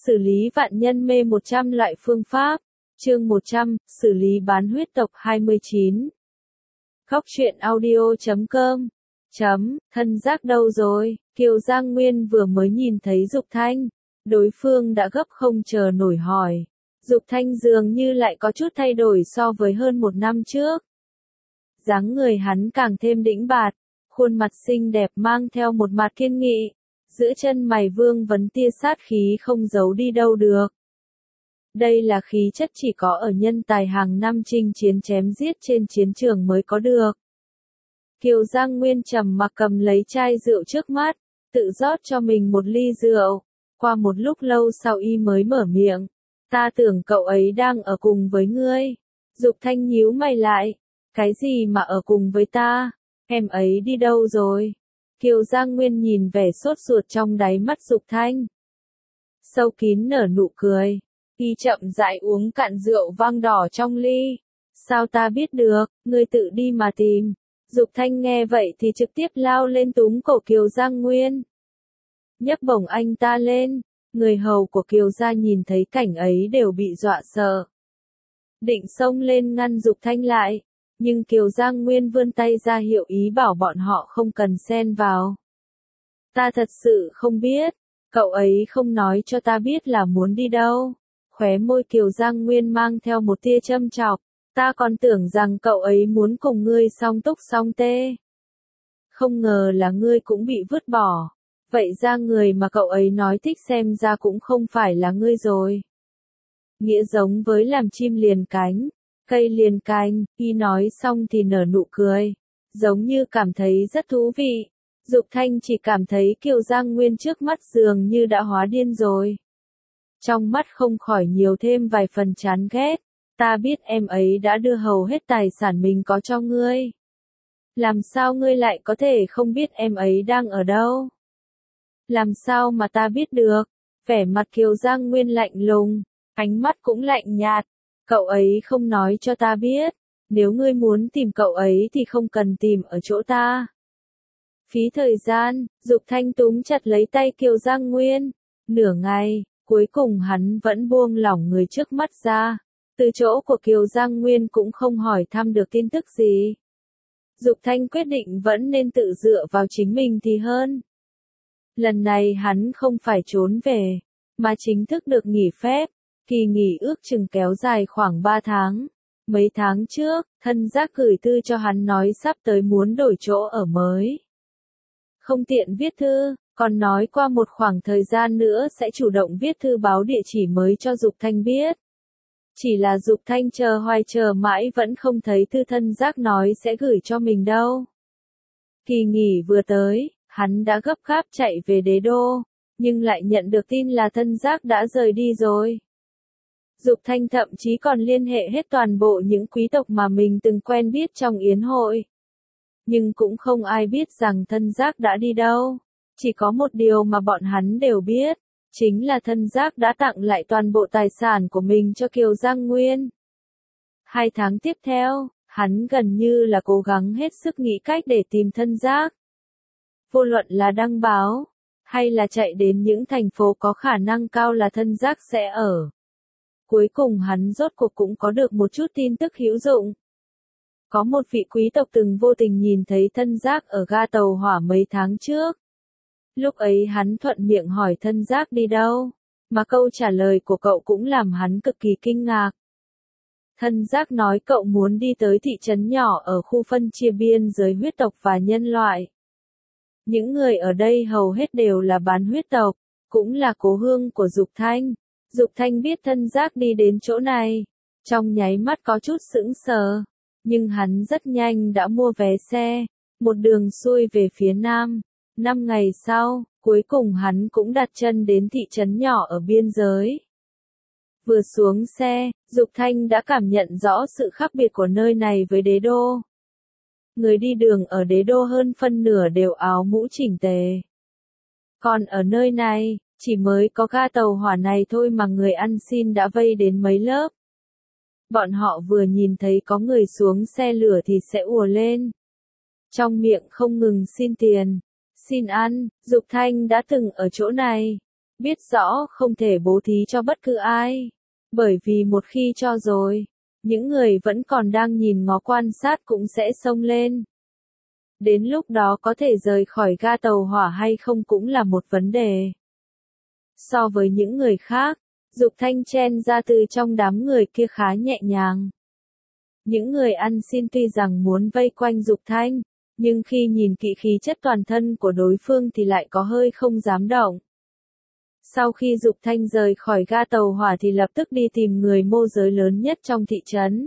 Xử lý vạn nhân mê 100 loại phương pháp. Chương 100, xử lý bán huyết tộc 29. Khóc chuyện audio.com. Thân giác đâu rồi? Kiều Giang Nguyên vừa mới nhìn thấy Dục Thanh. Đối phương đã gấp không chờ nổi hỏi. Dục Thanh dường như lại có chút thay đổi so với hơn một năm trước. Dáng người hắn càng thêm đĩnh bạt, khuôn mặt xinh đẹp mang theo một mặt kiên nghị. Giữa chân mày vương vấn tia sát khí không giấu đi đâu được. Đây là khí chất chỉ có ở nhân tài hàng năm chinh chiến chém giết trên chiến trường mới có được. Kiều Giang Nguyên trầm mặc cầm lấy chai rượu trước mắt, tự rót cho mình một ly rượu. Qua một lúc lâu sau y mới mở miệng. Ta tưởng cậu ấy đang ở cùng với ngươi. Dục Thanh nhíu mày lại. Cái gì mà ở cùng với ta? Em ấy đi đâu rồi? Kiều Giang Nguyên nhìn vẻ sốt ruột trong đáy mắt Dục Thanh. Sâu kín nở nụ cười. Y chậm rãi uống cạn rượu vang đỏ trong ly. Sao ta biết được, ngươi tự đi mà tìm. Dục Thanh nghe vậy thì trực tiếp lao lên túm cổ Kiều Giang Nguyên. Nhấc bổng anh ta lên. Người hầu của Kiều gia nhìn thấy cảnh ấy đều bị dọa sợ. Định xông lên ngăn Dục Thanh lại. Nhưng Kiều Giang Nguyên vươn tay ra hiệu ý bảo bọn họ không cần xen vào. Ta thật sự không biết. Cậu ấy không nói cho ta biết là muốn đi đâu. Khóe môi Kiều Giang Nguyên mang theo một tia châm chọc. Ta còn tưởng rằng cậu ấy muốn cùng ngươi song túc song tê. Không ngờ là ngươi cũng bị vứt bỏ. Vậy ra người mà cậu ấy nói thích xem ra cũng không phải là ngươi rồi. Nghĩa giống với làm chim liền cánh, cây liền cành, y nói xong thì nở nụ cười. Giống như cảm thấy rất thú vị. Dục Thanh chỉ cảm thấy Kiều Giang Nguyên trước mắt dường như đã hóa điên rồi. Trong mắt không khỏi nhiều thêm vài phần chán ghét. Ta biết em ấy đã đưa hầu hết tài sản mình có cho ngươi. Làm sao ngươi lại có thể không biết em ấy đang ở đâu? Làm sao mà ta biết được? Vẻ mặt Kiều Giang Nguyên lạnh lùng, ánh mắt cũng lạnh nhạt. Cậu ấy không nói cho ta biết. Nếu ngươi muốn tìm cậu ấy thì không cần tìm ở chỗ ta. Phí thời gian, Dục Thanh túm chặt lấy tay Kiều Giang Nguyên. Nửa ngày, cuối cùng hắn vẫn buông lỏng người trước mắt ra. Từ chỗ của Kiều Giang Nguyên cũng không hỏi thăm được tin tức gì. Dục Thanh quyết định vẫn nên tự dựa vào chính mình thì hơn. Lần này hắn không phải trốn về, mà chính thức được nghỉ phép. Kỳ nghỉ ước chừng kéo dài khoảng 3 tháng. Mấy tháng trước, thân giác gửi thư cho hắn nói sắp tới muốn đổi chỗ ở mới. Không tiện viết thư, còn nói qua một khoảng thời gian nữa sẽ chủ động viết thư báo địa chỉ mới cho Dục Thanh biết. Chỉ là Dục Thanh chờ hoài chờ mãi vẫn không thấy thư thân giác nói sẽ gửi cho mình đâu. Kỳ nghỉ vừa tới, hắn đã gấp gáp chạy về đế đô, nhưng lại nhận được tin là thân giác đã rời đi rồi. Dục Thanh thậm chí còn liên hệ hết toàn bộ những quý tộc mà mình từng quen biết trong yến hội. Nhưng cũng không ai biết rằng thân giác đã đi đâu. Chỉ có một điều mà bọn hắn đều biết, chính là thân giác đã tặng lại toàn bộ tài sản của mình cho Kiều Giang Nguyên. 2 tháng tiếp theo, hắn gần như là cố gắng hết sức nghĩ cách để tìm thân giác. Vô luận là đăng báo, hay là chạy đến những thành phố có khả năng cao là thân giác sẽ ở. Cuối cùng hắn rốt cuộc cũng có được một chút tin tức hữu dụng. Có một vị quý tộc từng vô tình nhìn thấy thân giác ở ga tàu hỏa mấy tháng trước. Lúc ấy hắn thuận miệng hỏi thân giác đi đâu, mà câu trả lời của cậu cũng làm hắn cực kỳ kinh ngạc. Thân giác nói cậu muốn đi tới thị trấn nhỏ ở khu phân chia biên giới huyết tộc và nhân loại. Những người ở đây hầu hết đều là bán huyết tộc, cũng là cố hương của Dục Thanh. Dục Thanh biết thân giác đi đến chỗ này, trong nháy mắt có chút sững sờ, nhưng hắn rất nhanh đã mua vé xe, một đường xuôi về phía nam. 5 ngày sau, cuối cùng hắn cũng đặt chân đến thị trấn nhỏ ở biên giới. Vừa xuống xe, Dục Thanh đã cảm nhận rõ sự khác biệt của nơi này với đế đô. Người đi đường ở đế đô hơn phân nửa đều áo mũ chỉnh tề. Còn ở nơi này, chỉ mới có ga tàu hỏa này thôi mà người ăn xin đã vây đến mấy lớp. Bọn họ vừa nhìn thấy có người xuống xe lửa thì sẽ ùa lên. Trong miệng không ngừng xin tiền, xin ăn. Dục Thanh đã từng ở chỗ này, biết rõ không thể bố thí cho bất cứ ai. Bởi vì một khi cho rồi, những người vẫn còn đang nhìn ngó quan sát cũng sẽ xông lên. Đến lúc đó có thể rời khỏi ga tàu hỏa hay không cũng là một vấn đề. So với những người khác, Dục Thanh chen ra từ trong đám người kia khá nhẹ nhàng. Những người ăn xin tuy rằng muốn vây quanh Dục Thanh, nhưng khi nhìn kỹ khí chất toàn thân của đối phương thì lại có hơi không dám động. Sau khi Dục Thanh rời khỏi ga tàu hỏa thì lập tức đi tìm người môi giới lớn nhất trong thị trấn.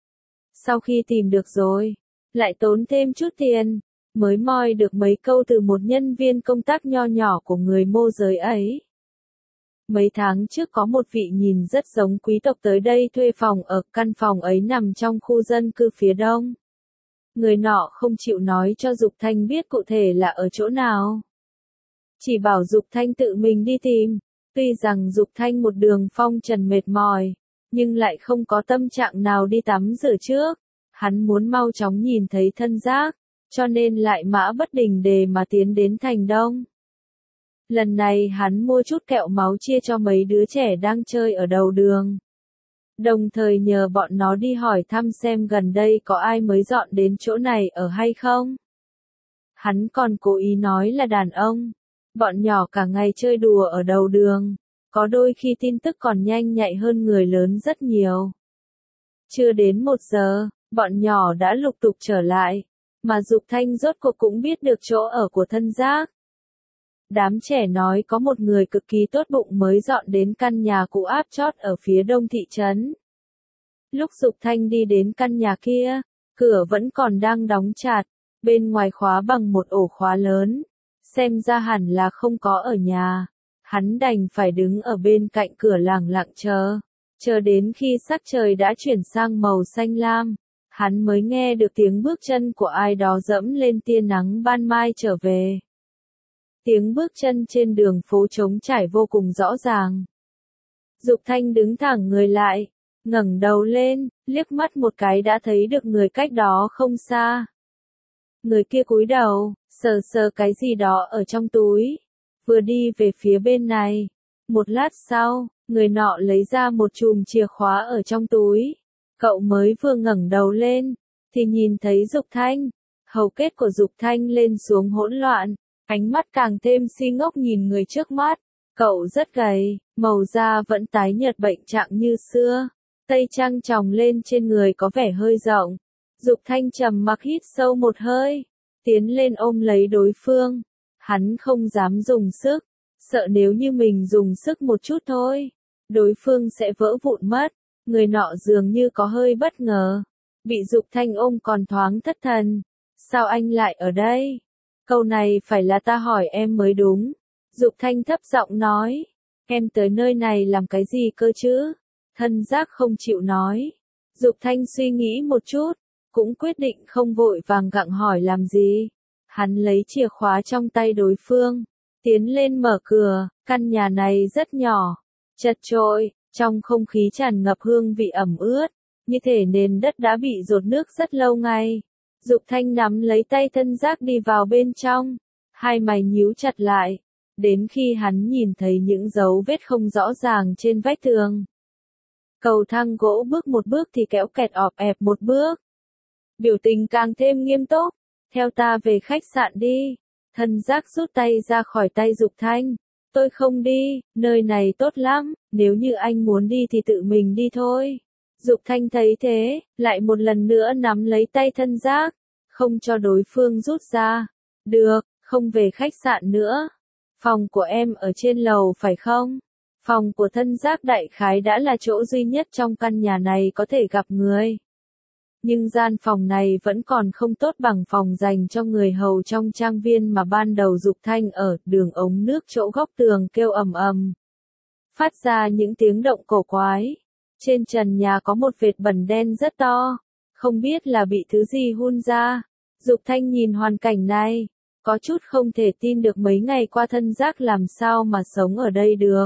Sau khi tìm được rồi, lại tốn thêm chút tiền, mới moi được mấy câu từ một nhân viên công tác nho nhỏ của người môi giới ấy. Mấy tháng trước có một vị nhìn rất giống quý tộc tới đây thuê phòng ở căn phòng ấy nằm trong khu dân cư phía đông. Người nọ không chịu nói cho Dục Thanh biết cụ thể là ở chỗ nào. Chỉ bảo Dục Thanh tự mình đi tìm. Tuy rằng Dục Thanh một đường phong trần mệt mỏi, nhưng lại không có tâm trạng nào đi tắm rửa trước. Hắn muốn mau chóng nhìn thấy thân giác, cho nên lại mã bất đình đề mà tiến đến thành đông. Lần này hắn mua chút kẹo máu chia cho mấy đứa trẻ đang chơi ở đầu đường. Đồng thời nhờ bọn nó đi hỏi thăm xem gần đây có ai mới dọn đến chỗ này ở hay không. Hắn còn cố ý nói là đàn ông. Bọn nhỏ cả ngày chơi đùa ở đầu đường, có đôi khi tin tức còn nhanh nhạy hơn người lớn rất nhiều. Chưa đến 1 giờ, bọn nhỏ đã lục tục trở lại, mà Dục Thanh rốt cuộc cũng biết được chỗ ở của thân giác. Đám trẻ nói có một người cực kỳ tốt bụng mới dọn đến căn nhà cũ áp chót ở phía đông thị trấn. Lúc Dục Thanh đi đến căn nhà kia, cửa vẫn còn đang đóng chặt, bên ngoài khóa bằng một ổ khóa lớn. Xem ra hẳn là không có ở nhà. Hắn đành phải đứng ở bên cạnh cửa lẳng lặng chờ đến khi sắc trời đã chuyển sang màu xanh lam, hắn mới nghe được tiếng bước chân của ai đó dẫm lên tia nắng ban mai trở về. Tiếng bước chân trên đường phố trống trải vô cùng rõ ràng. Dục Thanh đứng thẳng người lại, ngẩng đầu lên, liếc mắt một cái đã thấy được người cách đó không xa. Người kia cúi đầu, sờ sờ cái gì đó ở trong túi, vừa đi về phía bên này. Một lát sau, người nọ lấy ra một chùm chìa khóa ở trong túi. Cậu mới vừa ngẩng đầu lên, thì nhìn thấy Dục Thanh. Hầu kết của Dục Thanh lên xuống hỗn loạn, ánh mắt càng thêm si ngốc nhìn người trước mắt. Cậu rất gầy, màu da vẫn tái nhợt bệnh trạng như xưa. Tây trang tròng lên trên người có vẻ hơi rộng. Dục Thanh trầm mặc hít sâu một hơi, tiến lên ôm lấy đối phương. Hắn không dám dùng sức, sợ nếu như mình dùng sức một chút thôi, đối phương sẽ vỡ vụn mất. Người nọ dường như có hơi bất ngờ, bị Dục Thanh ôm còn thoáng thất thần. Sao anh lại ở đây? Câu này phải là ta hỏi em mới đúng. Dục Thanh thấp giọng nói, em tới nơi này làm cái gì cơ chứ? Thân giác không chịu nói. Dục Thanh suy nghĩ một chút, cũng quyết định không vội vàng gặng hỏi làm gì. Hắn lấy chìa khóa trong tay đối phương, tiến lên mở cửa. Căn nhà này rất nhỏ, chật chội, trong không khí tràn ngập hương vị ẩm ướt, như thể nền đất đã bị dột nước rất lâu ngày. Dục Thanh nắm lấy tay thân giác đi vào bên trong, hai mày nhíu chặt lại, đến khi hắn nhìn thấy những dấu vết không rõ ràng trên vách tường. Cầu thang gỗ bước một bước thì kéo kẹt ọp ẹp một bước. Biểu tình càng thêm nghiêm túc, theo ta về khách sạn đi. Thân giác rút tay ra khỏi tay Dục Thanh. Tôi không đi, nơi này tốt lắm, nếu như anh muốn đi thì tự mình đi thôi. Dục Thanh thấy thế, lại một lần nữa nắm lấy tay thân giác, không cho đối phương rút ra. Được, không về khách sạn nữa. Phòng của em ở trên lầu phải không? Phòng của thân giác đại khái đã là chỗ duy nhất trong căn nhà này có thể gặp người. Nhưng gian phòng này vẫn còn không tốt bằng phòng dành cho người hầu trong trang viên mà ban đầu Dục Thanh ở. Đường ống nước chỗ góc tường kêu ầm ầm, phát ra những tiếng động cổ quái. Trên trần nhà có một vệt bẩn đen rất to, không biết là bị thứ gì hun ra. Dục Thanh nhìn hoàn cảnh này, có chút không thể tin được mấy ngày qua thân giác làm sao mà sống ở đây được.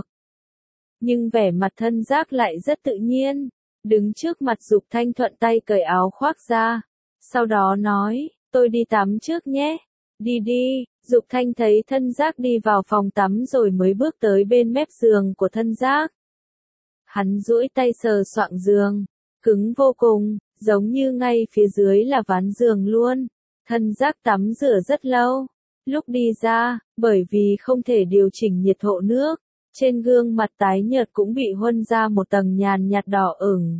Nhưng vẻ mặt thân giác lại rất tự nhiên, đứng trước mặt Dục Thanh thuận tay cởi áo khoác ra, sau đó nói, tôi đi tắm trước nhé. Đi đi, Dục Thanh thấy thân giác đi vào phòng tắm rồi mới bước tới bên mép giường của thân giác. Hắn duỗi tay sờ soạng giường, cứng vô cùng, giống như ngay phía dưới là ván giường luôn. Thân giác tắm rửa rất lâu. Lúc đi ra, bởi vì không thể điều chỉnh nhiệt độ nước, trên gương mặt tái nhợt cũng bị huân ra một tầng nhàn nhạt đỏ ửng.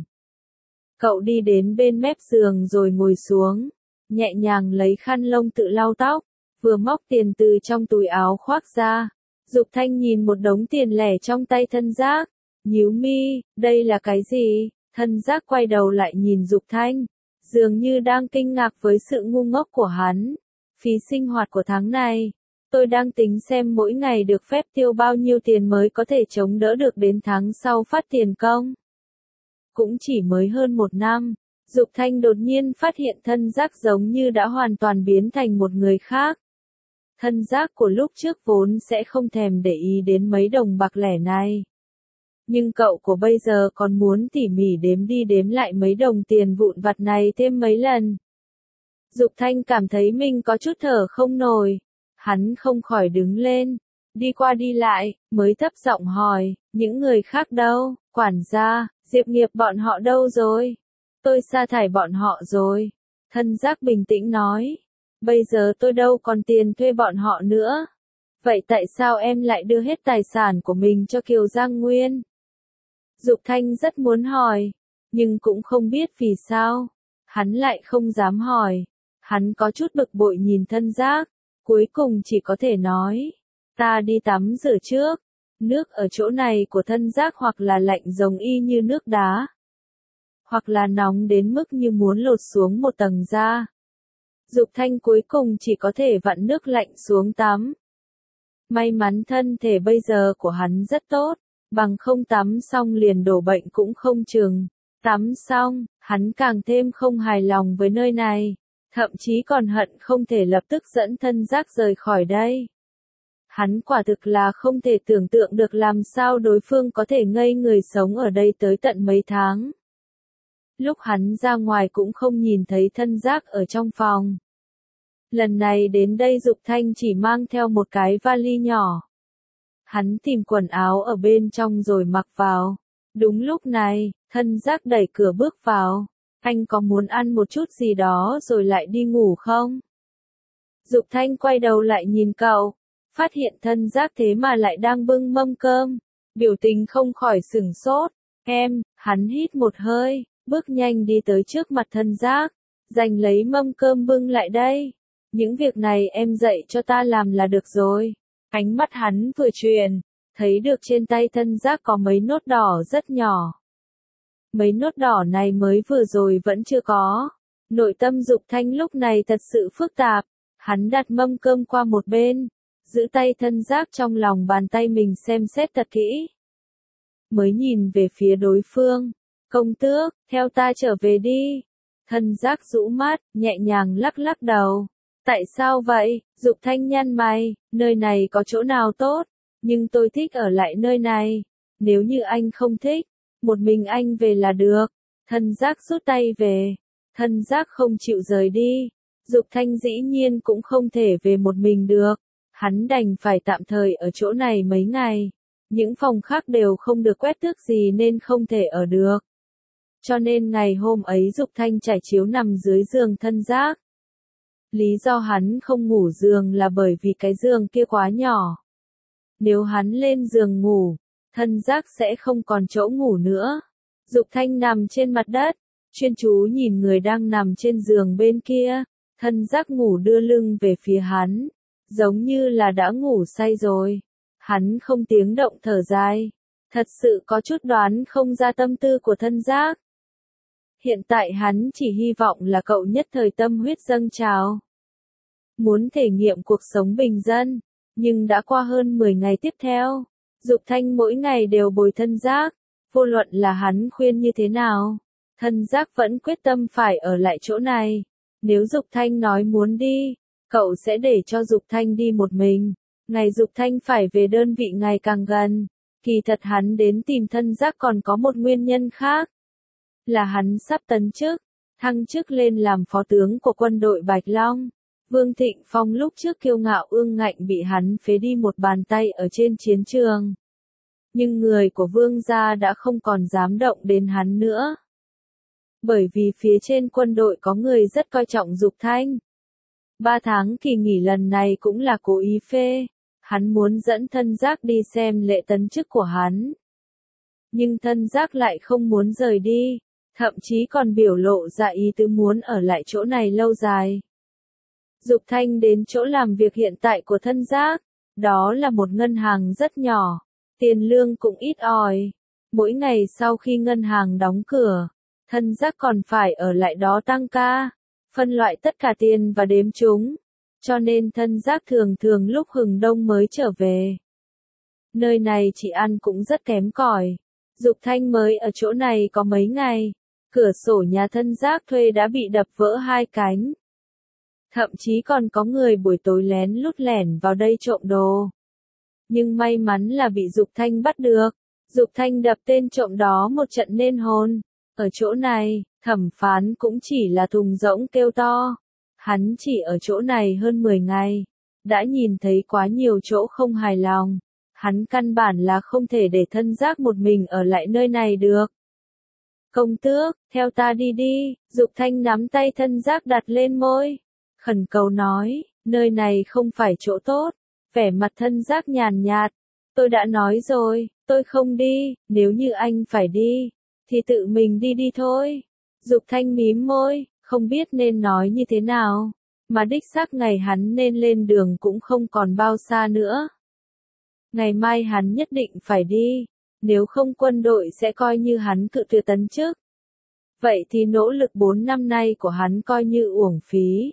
Cậu đi đến bên mép giường rồi ngồi xuống, nhẹ nhàng lấy khăn lông tự lau tóc, vừa móc tiền từ trong túi áo khoác ra. Dục Thanh nhìn một đống tiền lẻ trong tay thân giác, nhíu mi, đây là cái gì? Thân giác quay đầu lại nhìn Dục Thanh, dường như đang kinh ngạc với sự ngu ngốc của hắn. Phí sinh hoạt của tháng này, tôi đang tính xem mỗi ngày được phép tiêu bao nhiêu tiền mới có thể chống đỡ được đến tháng sau phát tiền công. Cũng chỉ mới hơn 1 năm, Dục Thanh đột nhiên phát hiện thân giác giống như đã hoàn toàn biến thành một người khác. Thân giác của lúc trước vốn sẽ không thèm để ý đến mấy đồng bạc lẻ này. Nhưng cậu của bây giờ còn muốn tỉ mỉ đếm đi đếm lại mấy đồng tiền vụn vặt này thêm mấy lần. Dục Thanh cảm thấy mình có chút thở không nổi. Hắn không khỏi đứng lên, đi qua đi lại, mới thấp giọng hỏi, những người khác đâu, quản gia, Diệp Nghiệp bọn họ đâu rồi? Tôi sa thải bọn họ rồi. Thân giác bình tĩnh nói, bây giờ tôi đâu còn tiền thuê bọn họ nữa. Vậy tại sao em lại đưa hết tài sản của mình cho Kiều Giang Nguyên? Dục Thanh rất muốn hỏi, nhưng cũng không biết vì sao. Hắn lại không dám hỏi. Hắn có chút bực bội nhìn thân giác, cuối cùng chỉ có thể nói, ta đi tắm rửa trước. Nước ở chỗ này của thân giác hoặc là lạnh giống y như nước đá, hoặc là nóng đến mức như muốn lột xuống một tầng da. Dục Thanh cuối cùng chỉ có thể vặn nước lạnh xuống tắm. May mắn thân thể bây giờ của hắn rất tốt, bằng không tắm xong liền đổ bệnh cũng không chừng. Tắm xong, hắn càng thêm không hài lòng với nơi này, thậm chí còn hận không thể lập tức dẫn thân giác rời khỏi đây. Hắn quả thực là không thể tưởng tượng được làm sao đối phương có thể ngây người sống ở đây tới tận mấy tháng. Lúc hắn ra ngoài cũng không nhìn thấy thân giác ở trong phòng. Lần này đến đây Dục Thanh chỉ mang theo một cái vali nhỏ. Hắn tìm quần áo ở bên trong rồi mặc vào. Đúng lúc này, thân giác đẩy cửa bước vào. Anh có muốn ăn một chút gì đó rồi lại đi ngủ không? Dục Thanh quay đầu lại nhìn cậu, phát hiện thân giác thế mà lại đang bưng mâm cơm. Biểu tình không khỏi sửng sốt. Hắn hít một hơi, bước nhanh đi tới trước mặt thân giác, giành lấy mâm cơm bưng lại đây. Những việc này em dạy cho ta làm là được rồi. Ánh mắt hắn vừa chuyển, thấy được trên tay thân giác có mấy nốt đỏ rất nhỏ. Mấy nốt đỏ này mới vừa rồi vẫn chưa có. Nội tâm Dục Thanh lúc này thật sự phức tạp. Hắn đặt mâm cơm qua một bên, giữ tay thân giác trong lòng bàn tay mình xem xét thật kỹ. Mới nhìn về phía đối phương. Công tước, theo ta trở về đi. Thân giác rũ mắt, nhẹ nhàng lắc lắc đầu. Tại sao vậy? Dục Thanh nhăn mày, nơi này có chỗ nào tốt, nhưng tôi thích ở lại nơi này. Nếu như anh không thích, một mình anh về là được. Thân giác rút tay về. Thân giác không chịu rời đi. Dục Thanh dĩ nhiên cũng không thể về một mình được. Hắn đành phải tạm thời ở chỗ này mấy ngày. Những phòng khác đều không được quét tước gì nên không thể ở được. Cho nên ngày hôm ấy Dục Thanh trải chiếu nằm dưới giường thân giác. Lý do hắn không ngủ giường là bởi vì cái giường kia quá nhỏ. Nếu hắn lên giường ngủ, thân giác sẽ không còn chỗ ngủ nữa. Dục Thanh nằm trên mặt đất, chuyên chú nhìn người đang nằm trên giường bên kia. Thân giác ngủ đưa lưng về phía hắn, giống như là đã ngủ say rồi. Hắn không tiếng động thở dài, thật sự có chút đoán không ra tâm tư của thân giác. Hiện tại hắn chỉ hy vọng là cậu nhất thời tâm huyết dâng trào. Muốn thể nghiệm cuộc sống bình dân, nhưng đã qua hơn 10 ngày tiếp theo. Dục Thanh mỗi ngày đều bồi thân giác, vô luận là hắn khuyên như thế nào. Thân giác vẫn quyết tâm phải ở lại chỗ này. Nếu Dục Thanh nói muốn đi, cậu sẽ để cho Dục Thanh đi một mình. Ngày Dục Thanh phải về đơn vị ngày càng gần. Kỳ thật hắn đến tìm thân giác còn có một nguyên nhân khác. Là hắn sắp tấn chức, thăng chức lên làm phó tướng của quân đội Bạch Long. Vương Thịnh Phong lúc trước kiêu ngạo ương ngạnh bị hắn phế đi một bàn tay ở trên chiến trường. Nhưng người của Vương gia đã không còn dám động đến hắn nữa. Bởi vì phía trên quân đội có người rất coi trọng Dục Thanh. 3 tháng kỳ nghỉ lần này cũng là cố ý phê. Hắn muốn dẫn Thân Giác đi xem lễ tấn chức của hắn. Nhưng Thân Giác lại không muốn rời đi, thậm chí còn biểu lộ ra ý tứ muốn ở lại chỗ này lâu dài. Dục Thanh đến chỗ làm việc hiện tại của Thân Giác, đó là một ngân hàng rất nhỏ, tiền lương cũng ít ỏi. Mỗi ngày sau khi ngân hàng đóng cửa, Thân Giác còn phải ở lại đó tăng ca, phân loại tất cả tiền và đếm chúng. Cho nên Thân Giác thường thường lúc hừng đông mới trở về. Nơi này chỉ ăn cũng rất kém cỏi. Dục Thanh mới ở chỗ này có mấy ngày, cửa sổ nhà Thân Giác thuê đã bị đập vỡ 2 cánh. Thậm chí còn có người buổi tối lén lút lẻn vào đây trộm đồ. Nhưng may mắn là bị Dục Thanh bắt được. Dục Thanh đập tên trộm đó một trận nên hồn. Ở chỗ này, thẩm phán cũng chỉ là thùng rỗng kêu to. Hắn chỉ ở chỗ này hơn 10 ngày. Đã nhìn thấy quá nhiều chỗ không hài lòng. Hắn căn bản là không thể để Thân Giác một mình ở lại nơi này được. Công tước, theo ta đi đi. Dục Thanh nắm tay Thân Giác đặt lên môi. Khẩn cầu nói, nơi này không phải chỗ tốt. Vẻ mặt Thân Giác nhàn nhạt. Tôi đã nói rồi, tôi không đi, nếu như anh phải đi, thì tự mình đi đi thôi. Dục Thanh mím môi, không biết nên nói như thế nào, mà đích xác ngày hắn nên lên đường cũng không còn bao xa nữa. Ngày mai hắn nhất định phải đi, nếu không quân đội sẽ coi như hắn cự tuyệt tấn chức. Vậy thì nỗ lực 4 năm nay của hắn coi như uổng phí.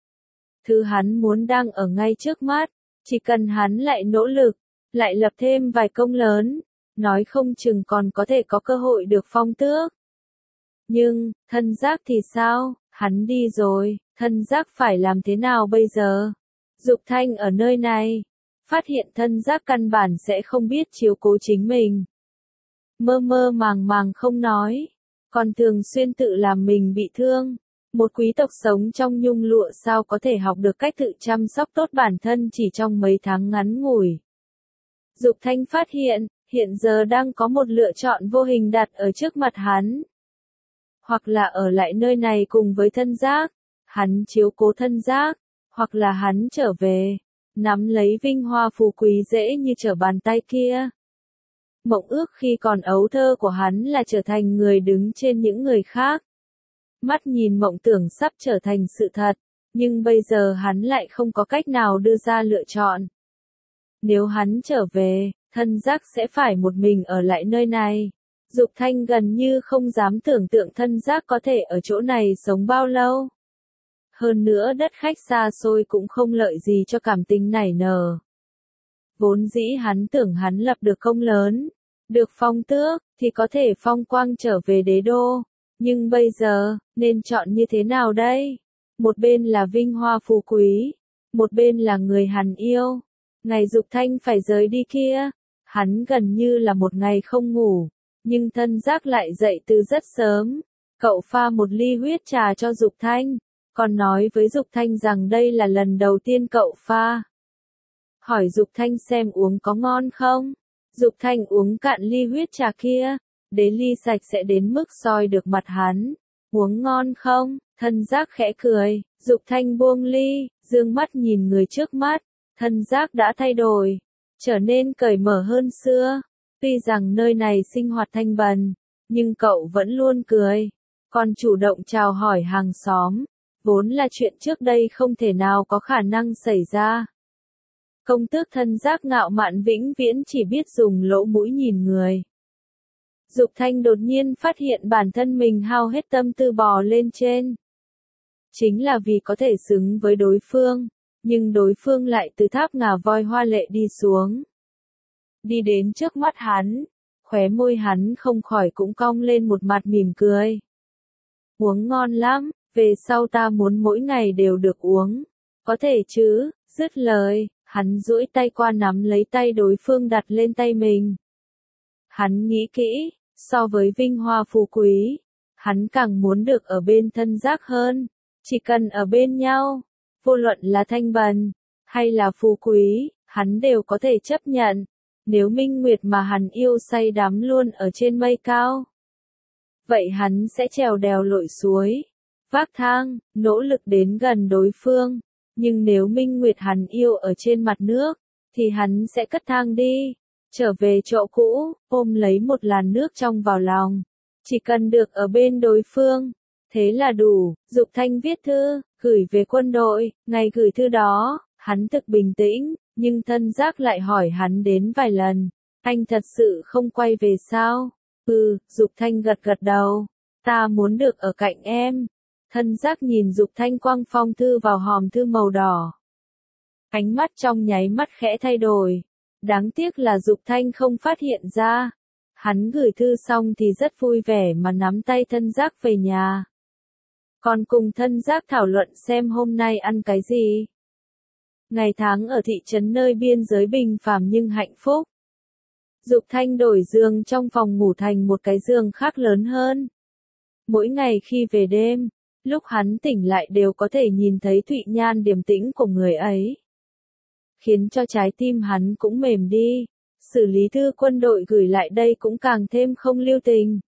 Thứ hắn muốn đang ở ngay trước mắt, chỉ cần hắn lại nỗ lực, lại lập thêm vài công lớn, nói không chừng còn có thể có cơ hội được phong tước. Nhưng, Thân Giác thì sao, hắn đi rồi, Thân Giác phải làm thế nào bây giờ? Dục Thanh ở nơi này, phát hiện Thân Giác căn bản sẽ không biết chiếu cố chính mình. Mơ mơ màng màng không nói, còn thường xuyên tự làm mình bị thương. Một quý tộc sống trong nhung lụa sao có thể học được cách tự chăm sóc tốt bản thân chỉ trong mấy tháng ngắn ngủi. Dục Thanh phát hiện giờ đang có một lựa chọn vô hình đặt ở trước mặt hắn. Hoặc là ở lại nơi này cùng với Thân Giác, hắn chiếu cố Thân Giác, hoặc là hắn trở về, nắm lấy vinh hoa phú quý dễ như trở bàn tay kia. Mộng ước khi còn ấu thơ của hắn là trở thành người đứng trên những người khác. Mắt nhìn mộng tưởng sắp trở thành sự thật, nhưng bây giờ hắn lại không có cách nào đưa ra lựa chọn. Nếu hắn trở về, Thân Giác sẽ phải một mình ở lại nơi này. Dục Thanh gần như không dám tưởng tượng Thân Giác có thể ở chỗ này sống bao lâu. Hơn nữa đất khách xa xôi cũng không lợi gì cho cảm tình nảy nở. Vốn dĩ hắn tưởng hắn lập được công lớn, được phong tước, thì có thể phong quang trở về đế đô. Nhưng bây giờ, nên chọn như thế nào đây? Một bên là vinh hoa phú quý, một bên là người hắn yêu. Ngày Dục Thanh phải rời đi kia, hắn gần như là một ngày không ngủ, nhưng Thân Giác lại dậy từ rất sớm. Cậu pha một ly huyết trà cho Dục Thanh, còn nói với Dục Thanh rằng đây là lần đầu tiên cậu pha. Hỏi Dục Thanh xem uống có ngon không? Dục Thanh uống cạn ly huyết trà kia, đến ly sạch sẽ đến mức soi được mặt hắn. Uống ngon không? Thân Giác khẽ cười, Dục Thanh buông ly, dương mắt nhìn người trước mắt. Thân Giác đã thay đổi, trở nên cởi mở hơn xưa. Tuy rằng nơi này sinh hoạt thanh bần, nhưng cậu vẫn luôn cười, còn chủ động chào hỏi hàng xóm, vốn là chuyện trước đây không thể nào có khả năng xảy ra. Công tước Thân Giác ngạo mạn vĩnh viễn chỉ biết dùng lỗ mũi nhìn người. Dục Thanh đột nhiên phát hiện bản thân mình hao hết tâm tư bò lên trên. Chính là vì có thể xứng với đối phương, nhưng đối phương lại từ tháp ngà voi hoa lệ đi xuống. Đi đến trước mắt hắn, khóe môi hắn không khỏi cũng cong lên một mặt mỉm cười. Uống ngon lắm, về sau ta muốn mỗi ngày đều được uống. Có thể chứ, dứt lời, hắn duỗi tay qua nắm lấy tay đối phương đặt lên tay mình. Hắn nghĩ kỹ, so với vinh hoa phú quý, hắn càng muốn được ở bên Thân Giác hơn. Chỉ cần ở bên nhau, Vô luận là thanh bần, hay là phú quý, hắn đều có thể chấp nhận. Nếu Minh Nguyệt mà hắn yêu say đắm luôn ở trên mây cao, vậy hắn sẽ trèo đèo lội suối, vác thang, nỗ lực đến gần đối phương. Nhưng nếu Minh Nguyệt hắn yêu ở trên mặt nước, thì hắn sẽ cất thang đi, trở về chỗ cũ, ôm lấy một làn nước trong vào lòng. Chỉ cần được ở bên đối phương, thế là đủ. Dục Thanh viết thư, gửi về quân đội. Ngày gửi thư đó, hắn thực bình tĩnh, nhưng thân giác lại hỏi hắn đến vài lần. Anh thật sự không quay về sao? Dục Thanh gật gật đầu. Ta muốn được ở cạnh em. Thân giác nhìn Dục Thanh quăng phong thư vào hòm thư màu đỏ. Ánh mắt trong nháy mắt khẽ thay đổi. Đáng tiếc là Dục Thanh không phát hiện ra. Hắn gửi thư xong thì rất vui vẻ mà nắm tay thân giác về nhà. Còn cùng thân giác thảo luận xem hôm nay ăn cái gì. Ngày tháng ở thị trấn nơi biên giới bình phàm nhưng hạnh phúc. Dục Thanh đổi giường trong phòng ngủ thành một cái giường khác lớn hơn. Mỗi ngày khi về đêm, lúc hắn tỉnh lại đều có thể nhìn thấy Thụy Nhan điềm tĩnh của người ấy. Khiến cho trái tim hắn cũng mềm đi. Xử lý thư quân đội gửi lại đây cũng càng thêm không lưu tình.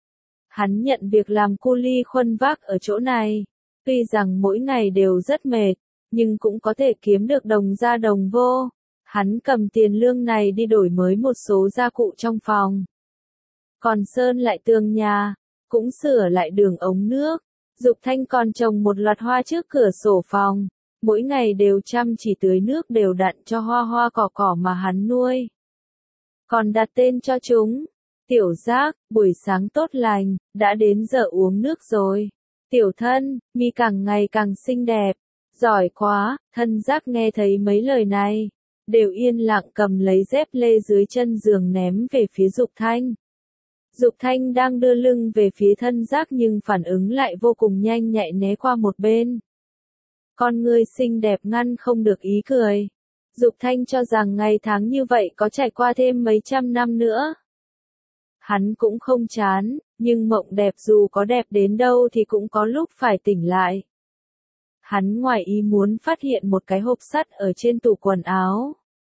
Hắn nhận việc làm cu li khuân vác ở chỗ này. Tuy rằng mỗi ngày đều rất mệt, nhưng cũng có thể kiếm được đồng ra đồng vô. Hắn cầm tiền lương này đi đổi mới một số gia cụ trong phòng. Còn sơn lại tường nhà, cũng sửa lại đường ống nước. Dục Thanh còn trồng một loạt hoa trước cửa sổ phòng. Mỗi ngày đều chăm chỉ tưới nước đều đặn cho hoa hoa cỏ cỏ mà hắn nuôi. Còn đặt tên cho chúng. Tiểu Giác, buổi sáng tốt lành, đã đến giờ uống nước rồi. Tiểu Thân, mi càng ngày càng xinh đẹp. Giỏi quá. Thân Giác nghe thấy mấy lời này, đều yên lặng cầm lấy dép lê dưới chân giường ném về phía Dục Thanh. Dục Thanh đang đưa lưng về phía Thân Giác nhưng phản ứng lại vô cùng nhanh nhạy né qua một bên. Con ngươi xinh đẹp ngăn không được ý cười. Dục Thanh cho rằng ngày tháng như vậy có trải qua thêm mấy trăm năm nữa. Hắn cũng không chán, nhưng mộng đẹp dù có đẹp đến đâu thì cũng có lúc phải tỉnh lại. Hắn ngoài ý muốn phát hiện một cái hộp sắt ở trên tủ quần áo.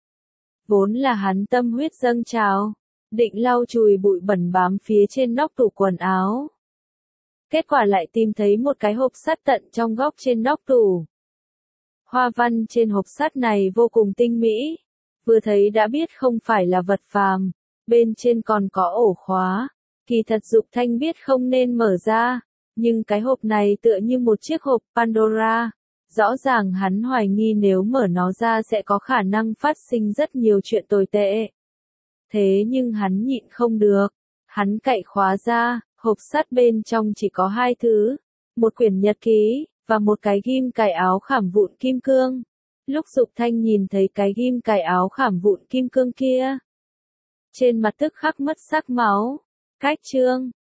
Vốn là hắn tâm huyết dâng trào, định lau chùi bụi bẩn bám phía trên nóc tủ quần áo. Kết quả lại tìm thấy một cái hộp sắt tận trong góc trên nóc tủ. Hoa văn trên hộp sắt này vô cùng tinh mỹ, vừa thấy đã biết không phải là vật phàm, bên trên còn có ổ khóa. Kỳ thật Dục Thanh biết không nên mở ra, nhưng cái hộp này tựa như một chiếc hộp Pandora. Rõ ràng hắn hoài nghi nếu mở nó ra sẽ có khả năng phát sinh rất nhiều chuyện tồi tệ. Thế nhưng hắn nhịn không được. Hắn cạy khóa ra, hộp sắt bên trong chỉ có hai thứ. Một quyển nhật ký, và một cái ghim cài áo khảm vụn kim cương. Lúc Dục Thanh nhìn thấy cái ghim cài áo khảm vụn kim cương kia, trên mặt tức khắc mất sắc máu. Cách chương